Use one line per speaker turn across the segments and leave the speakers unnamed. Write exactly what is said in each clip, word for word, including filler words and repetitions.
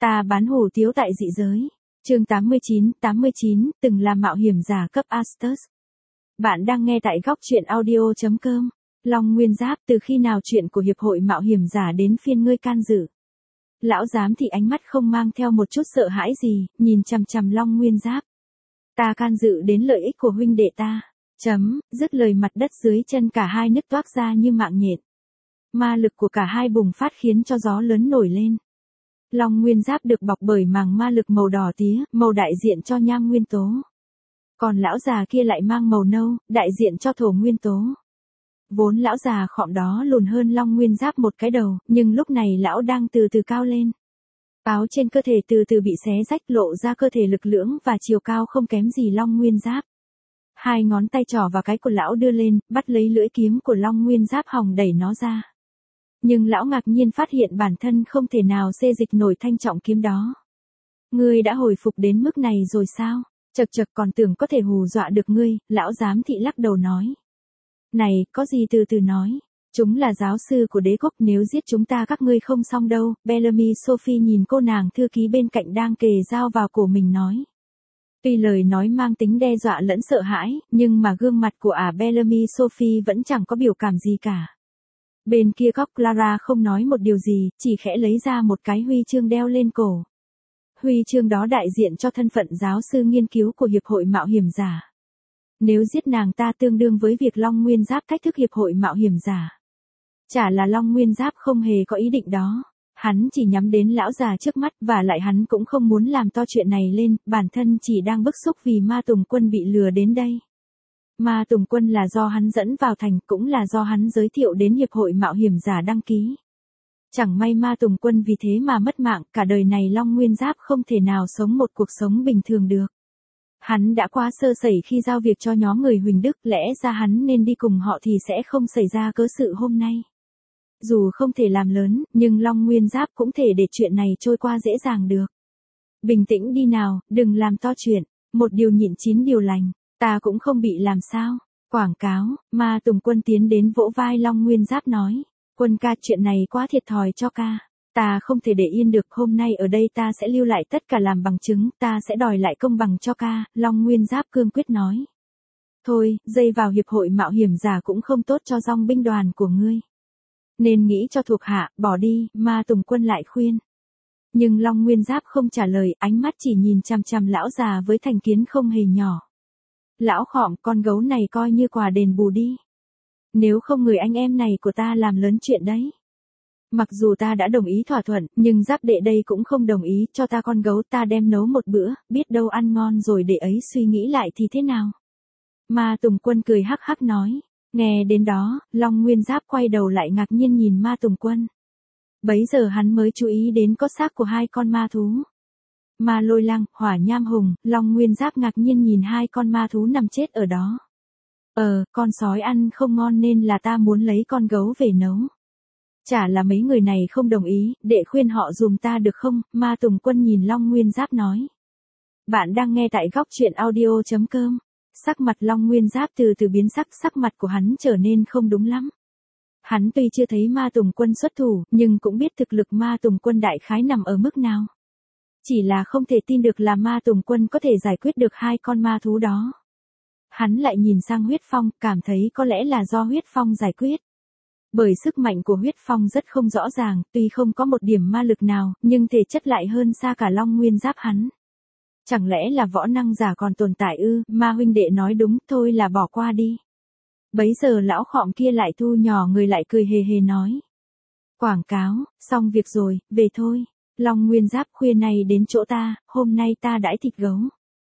Ta bán hủ tiếu tại dị giới. Chương tám mươi chín, tám mươi chín, từng là mạo hiểm giả cấp Astus. Bạn đang nghe tại góc truyện audio chấm com. Long Nguyên Giáp, từ khi nào chuyện của hiệp hội mạo hiểm giả đến phiên ngươi can dự? Lão giám thị ánh mắt không mang theo một chút sợ hãi gì, nhìn chằm chằm Long Nguyên Giáp. Ta can dự đến lợi ích của huynh đệ ta. Chấm, dứt lời mặt đất dưới chân cả hai nứt toác ra như mạng nhện. Ma lực của cả hai bùng phát khiến cho gió lớn nổi lên. Long Nguyên Giáp được bọc bởi màng ma lực màu đỏ tía, màu đại diện cho nham nguyên tố. Còn lão già kia lại mang màu nâu, đại diện cho thổ nguyên tố. Vốn lão già khọm đó lùn hơn Long Nguyên Giáp một cái đầu, nhưng lúc này lão đang từ từ cao lên. Áo trên cơ thể từ từ bị xé rách, lộ ra cơ thể lực lưỡng và chiều cao không kém gì Long Nguyên Giáp. Hai ngón tay trỏ và cái của lão đưa lên, bắt lấy lưỡi kiếm của Long Nguyên Giáp hòng đẩy nó ra. Nhưng lão ngạc nhiên phát hiện bản thân không thể nào xê dịch nổi thanh trọng kiếm đó. Ngươi đã hồi phục đến mức này rồi sao? Chật chật, còn tưởng có thể hù dọa được ngươi, lão giám thị lắc đầu nói. Này, có gì từ từ nói. Chúng là giáo sư của đế quốc, nếu giết chúng ta các ngươi không xong đâu. Bellamy Sophie nhìn cô nàng thư ký bên cạnh đang kề dao vào cổ mình nói. Tuy lời nói mang tính đe dọa lẫn sợ hãi, nhưng mà gương mặt của ả Bellamy Sophie vẫn chẳng có biểu cảm gì cả. Bên kia góc Clara không nói một điều gì, chỉ khẽ lấy ra một cái huy chương đeo lên cổ. Huy chương đó đại diện cho thân phận giáo sư nghiên cứu của Hiệp hội Mạo hiểm giả. Nếu giết nàng ta tương đương với việc Long Nguyên Giáp thách thức Hiệp hội Mạo hiểm giả. Chả là Long Nguyên Giáp không hề có ý định đó. Hắn chỉ nhắm đến lão già trước mắt, và lại hắn cũng không muốn làm to chuyện này lên, bản thân chỉ đang bức xúc vì Ma Tùng Quân bị lừa đến đây. Ma Tùng Quân là do hắn dẫn vào thành, cũng là do hắn giới thiệu đến Hiệp hội Mạo hiểm giả đăng ký. Chẳng may Ma Tùng Quân vì thế mà mất mạng, cả đời này Long Nguyên Giáp không thể nào sống một cuộc sống bình thường được. Hắn đã quá sơ sẩy khi giao việc cho nhóm người Huỳnh Đức, lẽ ra hắn nên đi cùng họ thì sẽ không xảy ra cớ sự hôm nay. Dù không thể làm lớn, nhưng Long Nguyên Giáp cũng thể để chuyện này trôi qua dễ dàng được. Bình tĩnh đi nào, đừng làm to chuyện, một điều nhịn chín điều lành, ta cũng không bị làm sao. Quảng cáo, Ma Tùng Quân tiến đến vỗ vai Long Nguyên Giáp nói, Quân ca, chuyện này quá thiệt thòi cho ca. Ta không thể để yên được, hôm nay ở đây ta sẽ lưu lại tất cả làm bằng chứng, ta sẽ đòi lại công bằng cho ca, Long Nguyên Giáp cương quyết nói. Thôi, dây vào Hiệp hội Mạo hiểm giả cũng không tốt cho dòng binh đoàn của ngươi. Nên nghĩ cho thuộc hạ, bỏ đi, Ma Tùng Quân lại khuyên. Nhưng Long Nguyên Giáp không trả lời, ánh mắt chỉ nhìn chằm chằm lão già với thành kiến không hề nhỏ. Lão khọm, con gấu này coi như quà đền bù đi. Nếu không người anh em này của ta làm lớn chuyện đấy. Mặc dù ta đã đồng ý thỏa thuận, nhưng Giáp đệ đây cũng không đồng ý, cho ta con gấu, ta đem nấu một bữa, biết đâu ăn ngon rồi để ấy suy nghĩ lại thì thế nào. Ma Tùng Quân cười hắc hắc nói. Nghe đến đó, Long Nguyên Giáp quay đầu lại ngạc nhiên nhìn Ma Tùng Quân. Bấy giờ hắn mới chú ý đến có xác của hai con ma thú. Ma Lôi Lăng, Hỏa Nham Hùng, Long Nguyên Giáp ngạc nhiên nhìn hai con ma thú nằm chết ở đó. Ờ, con sói ăn không ngon nên là ta muốn lấy con gấu về nấu. Chả là mấy người này không đồng ý, để khuyên họ dùm ta được không? Ma Tùng Quân nhìn Long Nguyên Giáp nói. Bạn đang nghe tại góc truyện audio chấm com. Sắc mặt Long Nguyên Giáp từ từ biến sắc, sắc mặt của hắn trở nên không đúng lắm. Hắn tuy chưa thấy Ma Tùng Quân xuất thủ, nhưng cũng biết thực lực Ma Tùng Quân đại khái nằm ở mức nào. Chỉ là không thể tin được là Ma Tùng Quân có thể giải quyết được hai con ma thú đó. Hắn lại nhìn sang Huyết Phong, cảm thấy có lẽ là do Huyết Phong giải quyết. Bởi sức mạnh của Huyết Phong rất không rõ ràng, tuy không có một điểm ma lực nào, nhưng thể chất lại hơn xa cả Long Nguyên Giáp hắn. Chẳng lẽ là võ năng giả còn tồn tại ư? Ma huynh đệ nói đúng, thôi là bỏ qua đi. Bấy giờ lão khọm kia lại thu nhỏ người lại cười hề hề nói. Quảng cáo, xong việc rồi, về thôi. Long Nguyên Giáp, khuya này đến chỗ ta, hôm nay ta đãi thịt gấu.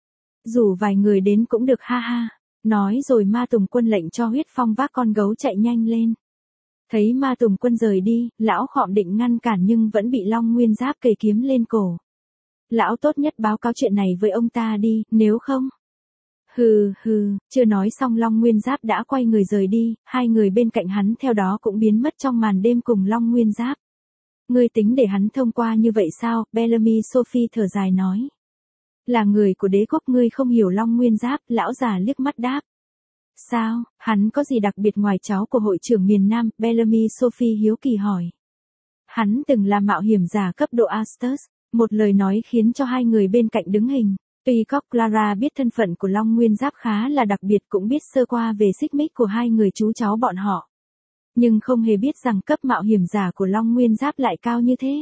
Rủ vài người đến cũng được, ha ha. Nói rồi Ma Tùng Quân lệnh cho Huyết Phong vác con gấu chạy nhanh lên. Thấy Ma Tùng Quân rời đi, lão khọm định ngăn cản nhưng vẫn bị Long Nguyên Giáp kề kiếm lên cổ. Lão tốt nhất báo cáo chuyện này với ông ta đi, nếu không. Hừ hừ, chưa nói xong Long Nguyên Giáp đã quay người rời đi, hai người bên cạnh hắn theo đó cũng biến mất trong màn đêm cùng Long Nguyên Giáp. Ngươi tính để hắn thông qua như vậy sao? Bellamy Sophie thở dài nói. Là người của đế quốc, ngươi không hiểu Long Nguyên Giáp, lão già liếc mắt đáp. Sao, hắn có gì đặc biệt ngoài cháu của hội trưởng miền Nam? Bellamy Sophie hiếu kỳ hỏi. Hắn từng là mạo hiểm giả cấp độ Astus. Một lời nói khiến cho hai người bên cạnh đứng hình. Tuy Cóc Clara biết thân phận của Long Nguyên Giáp khá là đặc biệt, cũng biết sơ qua về xích mích của hai người chú cháu bọn họ. Nhưng không hề biết rằng cấp mạo hiểm giả của Long Nguyên Giáp lại cao như thế.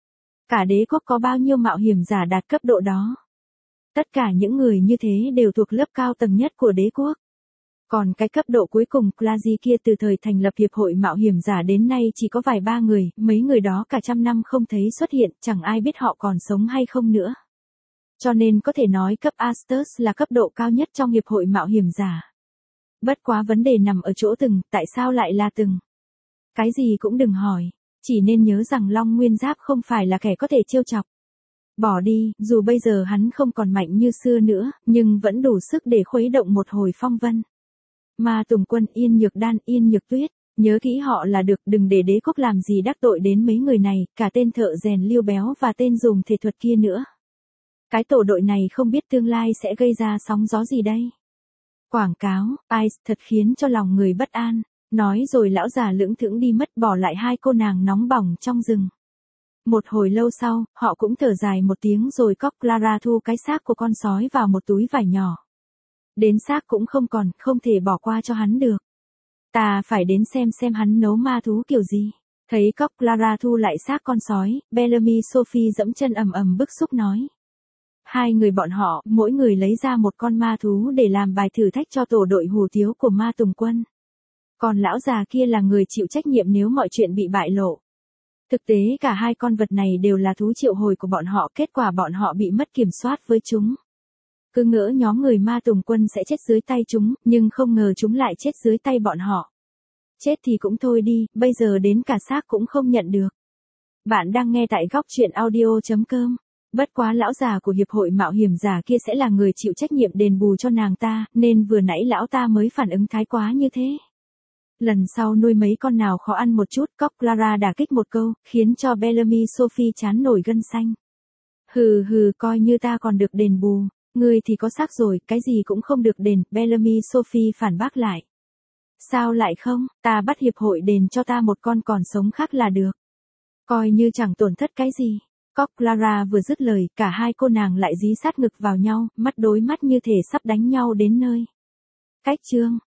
Cả đế quốc có bao nhiêu mạo hiểm giả đạt cấp độ đó. Tất cả những người như thế đều thuộc lớp cao tầng nhất của đế quốc. Còn cái cấp độ cuối cùng Clazy kia từ thời thành lập hiệp hội mạo hiểm giả đến nay chỉ có vài ba người, mấy người đó cả trăm năm không thấy xuất hiện, chẳng ai biết họ còn sống hay không nữa. Cho nên có thể nói cấp Astos là cấp độ cao nhất trong hiệp hội mạo hiểm giả. Bất quá vấn đề nằm ở chỗ từng, tại sao lại là từng? Cái gì cũng đừng hỏi, chỉ nên nhớ rằng Long Nguyên Giáp không phải là kẻ có thể trêu chọc. Bỏ đi, dù bây giờ hắn không còn mạnh như xưa nữa, nhưng vẫn đủ sức để khuấy động một hồi phong vân. Ma Tùng Quân, Yên Nhược Đan, Yên Nhược Tuyết, nhớ kỹ họ là được, đừng để đế quốc làm gì đắc tội đến mấy người này, cả tên thợ rèn Liêu Béo và tên dùng thể thuật kia nữa. Cái tổ đội này không biết tương lai sẽ gây ra sóng gió gì đây. Quảng cáo, Ice thật khiến cho lòng người bất an, nói rồi lão già lững thững đi mất, bỏ lại hai cô nàng nóng bỏng trong rừng. Một hồi lâu sau, họ cũng thở dài một tiếng rồi Cóc Clara thu cái xác của con sói vào một túi vải nhỏ. Đến xác cũng không còn, không thể bỏ qua cho hắn được. Ta phải đến xem xem hắn nấu ma thú kiểu gì. Thấy Cóc Clara thu lại xác con sói, Bellamy Sophie dẫm chân ầm ầm bức xúc nói. Hai người bọn họ, mỗi người lấy ra một con ma thú để làm bài thử thách cho tổ đội hủ tiếu của Ma Tùng Quân. Còn lão già kia là người chịu trách nhiệm nếu mọi chuyện bị bại lộ. Thực tế cả hai con vật này đều là thú triệu hồi của bọn họ, kết quả bọn họ bị mất kiểm soát với chúng. Cứ ngỡ nhóm người Ma Tùng Quân sẽ chết dưới tay chúng, nhưng không ngờ chúng lại chết dưới tay bọn họ. Chết thì cũng thôi đi, bây giờ đến cả xác cũng không nhận được. Bạn đang nghe tại góc truyện audio chấm com. Bất quá lão già của hiệp hội mạo hiểm giả kia sẽ là người chịu trách nhiệm đền bù cho nàng ta, nên vừa nãy lão ta mới phản ứng thái quá như thế. Lần sau nuôi mấy con nào khó ăn một chút, Cóc Clara đả kích một câu, khiến cho Bellamy Sophie chán nổi gân xanh. Hừ hừ, coi như ta còn được đền bù, ngươi thì có xác rồi, cái gì cũng không được đền, Bellamy Sophie phản bác lại. Sao lại không, ta bắt hiệp hội đền cho ta một con còn sống khác là được. Coi như chẳng tổn thất cái gì. Cóc Clara vừa dứt lời, cả hai cô nàng lại dí sát ngực vào nhau, mắt đối mắt như thể sắp đánh nhau đến nơi. Cách chương